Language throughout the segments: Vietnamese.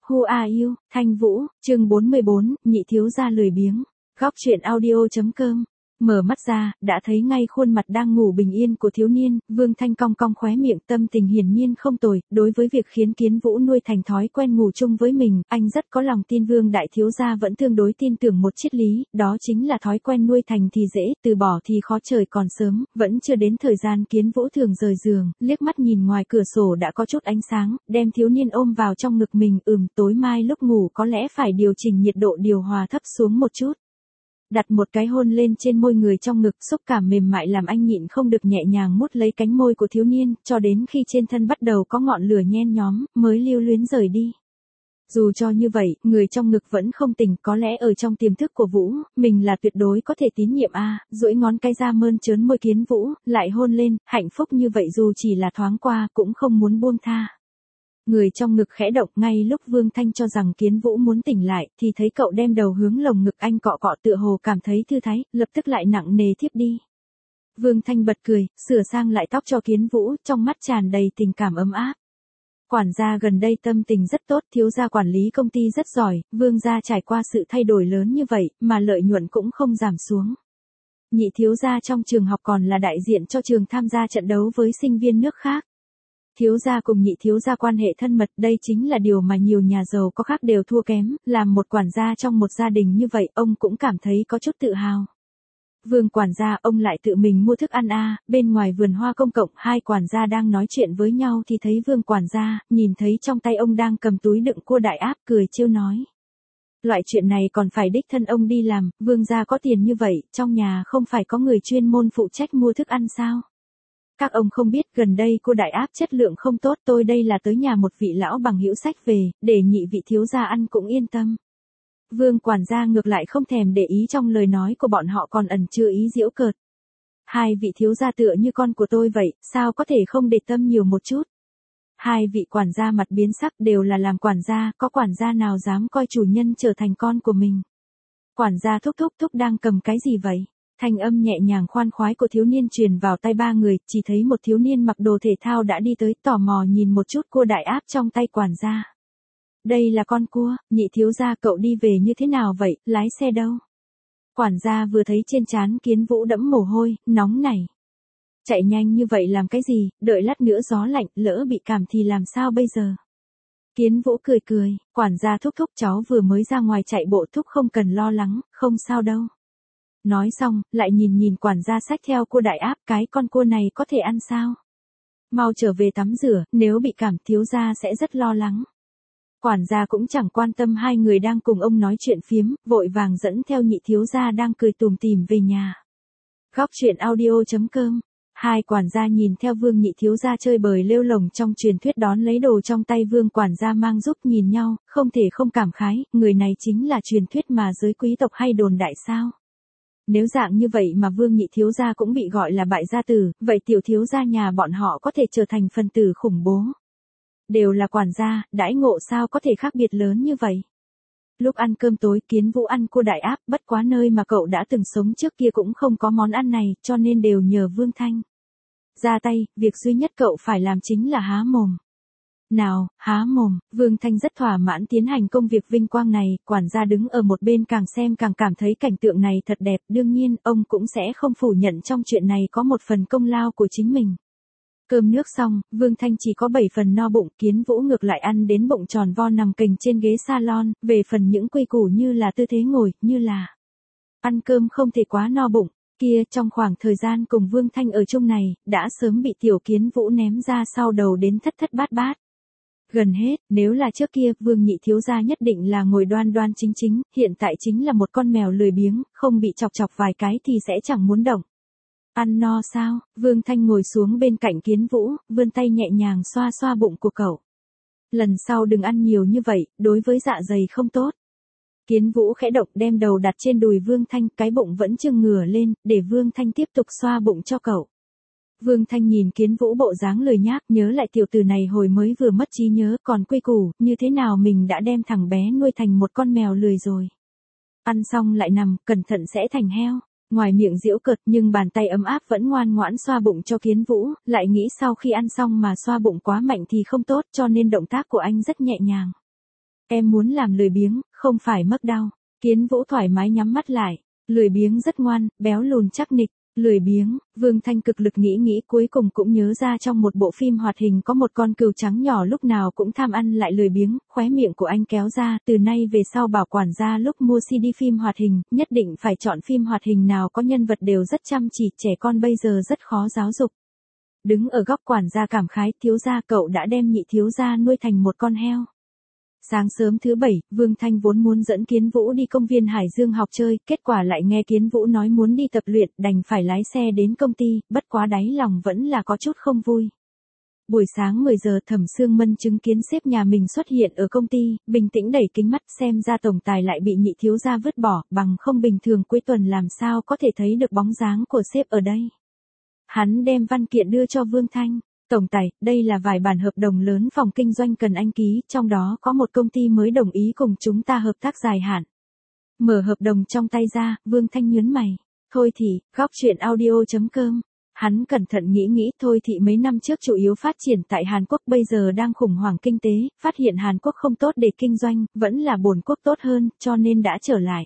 Who are you, Thanh Vũ, chương 44, nhị thiếu gia lười biếng. Góc truyện audio.com. Mở mắt ra, đã thấy ngay khuôn mặt đang ngủ bình yên của thiếu niên, Vương Thanh cong cong khóe miệng, tâm tình hiển nhiên không tồi, đối với việc khiến Kiến Vũ nuôi thành thói quen ngủ chung với mình, anh rất có lòng tin Vương đại thiếu gia vẫn tương đối tin tưởng một triết lý, đó chính là thói quen nuôi thành thì dễ, từ bỏ thì khó, trời còn sớm, vẫn chưa đến thời gian Kiến Vũ thường rời giường, liếc mắt nhìn ngoài cửa sổ đã có chút ánh sáng, đem thiếu niên ôm vào trong ngực mình, tối mai lúc ngủ có lẽ phải điều chỉnh nhiệt độ điều hòa thấp xuống một chút. Đặt một cái hôn lên trên môi người trong ngực, xúc cảm mềm mại làm anh nhịn không được nhẹ nhàng mút lấy cánh môi của thiếu niên, cho đến khi trên thân bắt đầu có ngọn lửa nhen nhóm, mới lưu luyến rời đi. Dù cho như vậy, người trong ngực vẫn không tỉnh, có lẽ ở trong tiềm thức của Vũ, mình là tuyệt đối có thể tín nhiệm duỗi ngón cái ra mơn trớn môi Kiến Vũ, lại hôn lên, hạnh phúc như vậy dù chỉ là thoáng qua, cũng không muốn buông tha. Người trong ngực khẽ động, ngay lúc Vương Thanh cho rằng Kiến Vũ muốn tỉnh lại, thì thấy cậu đem đầu hướng lồng ngực anh cọ cọ tựa hồ cảm thấy thư thái, lập tức lại nặng nề thiếp đi. Vương Thanh bật cười, sửa sang lại tóc cho Kiến Vũ, trong mắt tràn đầy tình cảm ấm áp. Quản gia gần đây tâm tình rất tốt, thiếu gia quản lý công ty rất giỏi, Vương gia trải qua sự thay đổi lớn như vậy, mà lợi nhuận cũng không giảm xuống. Nhị thiếu gia trong trường học còn là đại diện cho trường tham gia trận đấu với sinh viên nước khác. Thiếu gia cùng nhị thiếu gia quan hệ thân mật, đây chính là điều mà nhiều nhà giàu có khác đều thua kém, làm một quản gia trong một gia đình như vậy, ông cũng cảm thấy có chút tự hào. Vương quản gia, ông lại tự mình mua thức ăn bên ngoài vườn hoa công cộng, hai quản gia đang nói chuyện với nhau thì thấy Vương quản gia, nhìn thấy trong tay ông đang cầm túi đựng cua đại áp, cười trêu nói. Loại chuyện này còn phải đích thân ông đi làm, Vương gia có tiền như vậy, trong nhà không phải có người chuyên môn phụ trách mua thức ăn sao? Các ông không biết gần đây cua đại áp chất lượng không tốt, tôi đây là tới nhà một vị lão bằng hữu sách về, để nhị vị thiếu gia ăn cũng yên tâm. Vương quản gia ngược lại không thèm để ý trong lời nói của bọn họ còn ẩn chứa ý giễu cợt. Hai vị thiếu gia tựa như con của tôi vậy, sao có thể không để tâm nhiều một chút. Hai vị quản gia mặt biến sắc, đều là làm quản gia, có quản gia nào dám coi chủ nhân trở thành con của mình. Quản gia thúc đang cầm cái gì vậy? Thanh âm nhẹ nhàng khoan khoái của thiếu niên truyền vào tai ba người, chỉ thấy một thiếu niên mặc đồ thể thao đã đi tới, tò mò nhìn một chút cua đại áp trong tay quản gia. Đây là con cua, nhị thiếu gia cậu đi về như thế nào vậy, lái xe đâu? Quản gia vừa thấy trên trán Kiến Vũ đẫm mồ hôi, nóng nảy. Chạy nhanh như vậy làm cái gì, đợi lát nữa gió lạnh, lỡ bị cảm thì làm sao bây giờ? Kiến Vũ cười, quản gia thúc cháu vừa mới ra ngoài chạy bộ, thúc không cần lo lắng, không sao đâu. Nói xong, lại nhìn quản gia xách theo cua đại áp, cái con cua này có thể ăn sao? Mau trở về tắm rửa, nếu bị cảm thiếu gia sẽ rất lo lắng. Quản gia cũng chẳng quan tâm hai người đang cùng ông nói chuyện phiếm, vội vàng dẫn theo nhị thiếu gia đang cười tủm tỉm về nhà. Góc truyện audio.com. Hai quản gia nhìn theo Vương nhị thiếu gia chơi bời lêu lổng trong truyền thuyết đón lấy đồ trong tay Vương quản gia mang giúp nhìn nhau, không thể không cảm khái, người này chính là truyền thuyết mà giới quý tộc hay đồn đại sao. Nếu dạng như vậy mà Vương nhị thiếu gia cũng bị gọi là bại gia tử, vậy tiểu thiếu gia nhà bọn họ có thể trở thành phần tử khủng bố. Đều là quản gia, đãi ngộ sao có thể khác biệt lớn như vậy. Lúc ăn cơm tối, Kiến Vũ ăn cua đại áp, bất quá nơi mà cậu đã từng sống trước kia cũng không có món ăn này, cho nên đều nhờ Vương Thanh ra tay, việc duy nhất cậu phải làm chính là há mồm. Nào, há mồm, Vương Thanh rất thỏa mãn tiến hành công việc vinh quang này, quản gia đứng ở một bên càng xem càng cảm thấy cảnh tượng này thật đẹp, đương nhiên, ông cũng sẽ không phủ nhận trong chuyện này có một phần công lao của chính mình. Cơm nước xong, Vương Thanh chỉ có 7 phần no bụng, Kiến Vũ ngược lại ăn đến bụng tròn vo nằm kềnh trên ghế salon, về phần những quy củ như là tư thế ngồi, như là ăn cơm không thể quá no bụng, kia trong khoảng thời gian cùng Vương Thanh ở chung này, đã sớm bị tiểu Kiến Vũ ném ra sau đầu đến thất bát. Gần hết, nếu là trước kia, Vương nhị thiếu gia nhất định là ngồi đoan chính, hiện tại chính là một con mèo lười biếng, không bị chọc vài cái thì sẽ chẳng muốn động. Ăn no sao? Vương Thanh ngồi xuống bên cạnh Kiến Vũ, vươn tay nhẹ nhàng xoa bụng của cậu. Lần sau đừng ăn nhiều như vậy, đối với dạ dày không tốt. Kiến Vũ khẽ động đem đầu đặt trên đùi Vương Thanh, cái bụng vẫn chưng ngửa lên, để Vương Thanh tiếp tục xoa bụng cho cậu. Vương Thanh nhìn Kiến Vũ bộ dáng lười nhác, nhớ lại tiểu tử này hồi mới vừa mất trí nhớ, còn quy củ, như thế nào mình đã đem thằng bé nuôi thành một con mèo lười rồi. Ăn xong lại nằm, cẩn thận sẽ thành heo. Ngoài miệng giễu cợt nhưng bàn tay ấm áp vẫn ngoan ngoãn xoa bụng cho Kiến Vũ, lại nghĩ sau khi ăn xong mà xoa bụng quá mạnh thì không tốt cho nên động tác của anh rất nhẹ nhàng. Em muốn làm lười biếng, không phải mất đau. Kiến Vũ thoải mái nhắm mắt lại. Lười biếng rất ngoan, béo lùn chắc nịch. Lười biếng, Vương Thanh cực lực nghĩ cuối cùng cũng nhớ ra trong một bộ phim hoạt hình có một con cừu trắng nhỏ lúc nào cũng tham ăn lại lười biếng, khóe miệng của anh kéo ra, từ nay về sau bảo quản gia lúc mua CD phim hoạt hình, nhất định phải chọn phim hoạt hình nào có nhân vật đều rất chăm chỉ, trẻ con bây giờ rất khó giáo dục. Đứng ở góc quản gia cảm khái, thiếu gia cậu đã đem nhị thiếu gia nuôi thành một con heo. Sáng sớm thứ bảy, Vương Thanh vốn muốn dẫn Kiến Vũ đi công viên Hải Dương học chơi, kết quả lại nghe Kiến Vũ nói muốn đi tập luyện, đành phải lái xe đến công ty, bất quá đáy lòng vẫn là có chút không vui. Buổi sáng 10 giờ Thẩm Sương Mân chứng kiến sếp nhà mình xuất hiện ở công ty, bình tĩnh đẩy kính mắt xem ra tổng tài lại bị nhị thiếu gia vứt bỏ, bằng không bình thường cuối tuần làm sao có thể thấy được bóng dáng của sếp ở đây. Hắn đem văn kiện đưa cho Vương Thanh. Tổng tài, đây là vài bản hợp đồng lớn phòng kinh doanh cần anh ký, trong đó có một công ty mới đồng ý cùng chúng ta hợp tác dài hạn. Mở hợp đồng trong tay ra, Vương Thanh nhướng mày. Thôi thì, góc chuyện audio.com. Hắn cẩn thận nghĩ thôi thì mấy năm trước chủ yếu phát triển tại Hàn Quốc bây giờ đang khủng hoảng kinh tế, phát hiện Hàn Quốc không tốt để kinh doanh, vẫn là bổn quốc tốt hơn, cho nên đã trở lại.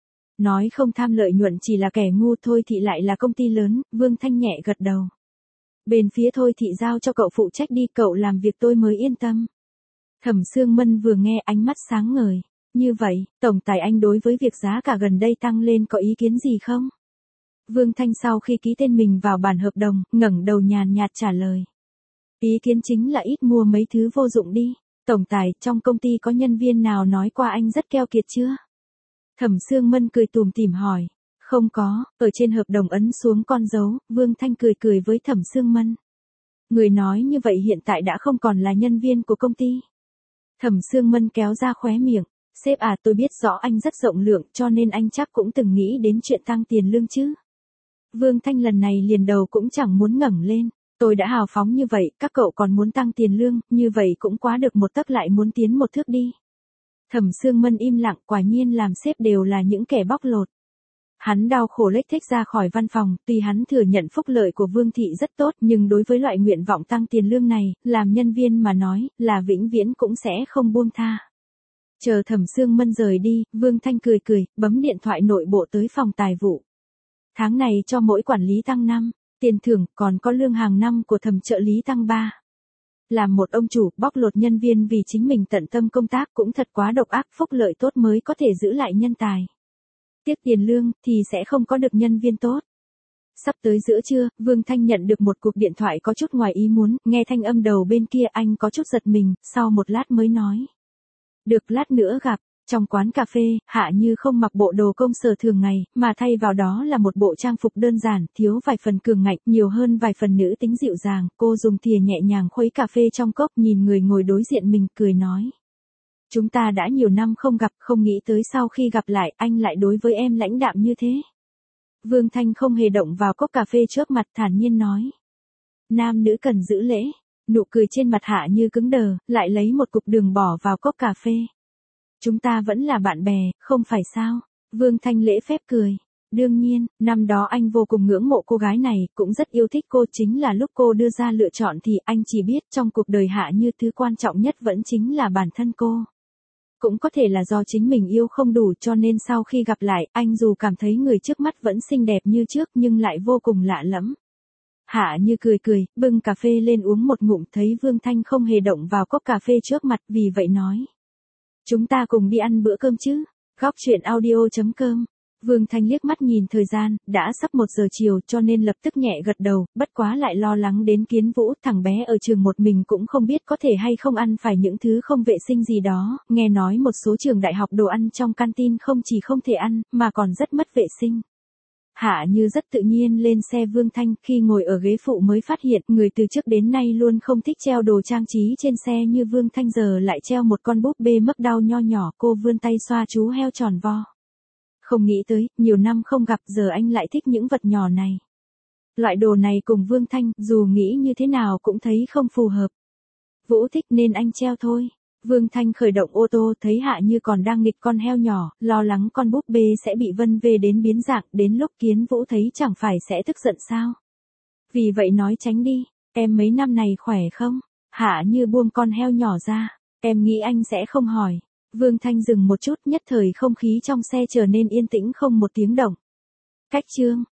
Nói không tham lợi nhuận chỉ là kẻ ngu thôi thì lại là công ty lớn, Vương Thanh nhẹ gật đầu. Bên phía thôi thì giao cho cậu phụ trách đi, cậu làm việc tôi mới yên tâm. Thẩm Sương Mân vừa nghe ánh mắt sáng ngời. Như vậy, tổng tài anh đối với việc giá cả gần đây tăng lên có ý kiến gì không? Vương Thanh sau khi ký tên mình vào bản hợp đồng, ngẩng đầu nhàn nhạt trả lời. Ý kiến chính là ít mua mấy thứ vô dụng đi. Tổng tài, trong công ty có nhân viên nào nói qua anh rất keo kiệt chưa? Thẩm Sương Mân cười tủm tỉm hỏi. Không có, ở trên hợp đồng ấn xuống con dấu, Vương Thanh cười với Thẩm Sương Mân. Người nói như vậy hiện tại đã không còn là nhân viên của công ty. Thẩm Sương Mân kéo ra khóe miệng. Sếp à, tôi biết rõ anh rất rộng lượng cho nên anh chắc cũng từng nghĩ đến chuyện tăng tiền lương chứ. Vương Thanh lần này liền đầu cũng chẳng muốn ngẩng lên. Tôi đã hào phóng như vậy, các cậu còn muốn tăng tiền lương, như vậy cũng quá được một tấc lại muốn tiến một thước đi. Thẩm Sương Mân im lặng, quả nhiên làm sếp đều là những kẻ bóc lột. Hắn đau khổ lếch thếch ra khỏi văn phòng, tuy hắn thừa nhận phúc lợi của Vương Thị rất tốt nhưng đối với loại nguyện vọng tăng tiền lương này, làm nhân viên mà nói, là vĩnh viễn cũng sẽ không buông tha. Chờ Thẩm Sương Mân rời đi, Vương Thanh cười, bấm điện thoại nội bộ tới phòng tài vụ. Tháng này cho mỗi quản lý tăng 5, tiền thưởng, còn có lương hàng năm của thẩm trợ lý tăng 3. Làm một ông chủ, bóc lột nhân viên vì chính mình tận tâm công tác cũng thật quá độc ác, phúc lợi tốt mới có thể giữ lại nhân tài. Tiếc tiền lương, thì sẽ không có được nhân viên tốt. Sắp tới giữa trưa, Vương Thanh nhận được một cuộc điện thoại có chút ngoài ý muốn, nghe thanh âm đầu bên kia anh có chút giật mình, sau một lát mới nói. Được lát nữa gặp. Trong quán cà phê, Hạ Như không mặc bộ đồ công sở thường ngày, mà thay vào đó là một bộ trang phục đơn giản, thiếu vài phần cường ngạnh, nhiều hơn vài phần nữ tính dịu dàng. Cô dùng thìa nhẹ nhàng khuấy cà phê trong cốc, nhìn người ngồi đối diện mình, cười nói. Chúng ta đã nhiều năm không gặp, không nghĩ tới sau khi gặp lại, anh lại đối với em lãnh đạm như thế. Vương Thanh không hề động vào cốc cà phê trước mặt, thản nhiên nói. Nam nữ cần giữ lễ. Nụ cười trên mặt Hạ Như cứng đờ, lại lấy một cục đường bỏ vào cốc cà phê. Chúng ta vẫn là bạn bè, không phải sao? Vương Thanh lễ phép cười. Đương nhiên, năm đó anh vô cùng ngưỡng mộ cô gái này, cũng rất yêu thích cô, chính là lúc cô đưa ra lựa chọn thì anh chỉ biết trong cuộc đời Hạ Như thứ quan trọng nhất vẫn chính là bản thân cô. Cũng có thể là do chính mình yêu không đủ cho nên sau khi gặp lại, anh dù cảm thấy người trước mắt vẫn xinh đẹp như trước nhưng lại vô cùng lạ lẫm. Hạ Như cười, bưng cà phê lên uống một ngụm, thấy Vương Thanh không hề động vào cốc cà phê trước mặt, vì vậy nói. Chúng ta cùng đi ăn bữa cơm chứ? Góc chuyện audio.com. Vương Thanh liếc mắt nhìn thời gian, đã sắp 1 giờ chiều cho nên lập tức nhẹ gật đầu, bất quá lại lo lắng đến Kiến Vũ, thằng bé ở trường một mình cũng không biết có thể hay không ăn phải những thứ không vệ sinh gì đó, nghe nói một số trường đại học đồ ăn trong canteen không chỉ không thể ăn, mà còn rất mất vệ sinh. Hạ Như rất tự nhiên lên xe Vương Thanh, khi ngồi ở ghế phụ mới phát hiện người từ trước đến nay luôn không thích treo đồ trang trí trên xe như Vương Thanh giờ lại treo một con búp bê mấp đau nho nhỏ, cô vươn tay xoa chú heo tròn vo. Không nghĩ tới, nhiều năm không gặp giờ anh lại thích những vật nhỏ này. Loại đồ này cùng Vương Thanh, dù nghĩ như thế nào cũng thấy không phù hợp. Vũ thích nên anh treo thôi. Vương Thanh khởi động ô tô thấy Hạ Như còn đang nghịch con heo nhỏ, lo lắng con búp bê sẽ bị vân vê đến biến dạng, đến lúc Kiến Vũ thấy chẳng phải sẽ tức giận sao. Vì vậy nói tránh đi, em mấy năm này khỏe không? Hạ Như buông con heo nhỏ ra, em nghĩ anh sẽ không hỏi. Vương Thanh dừng một chút, nhất thời không khí trong xe trở nên yên tĩnh không một tiếng động. Cách chương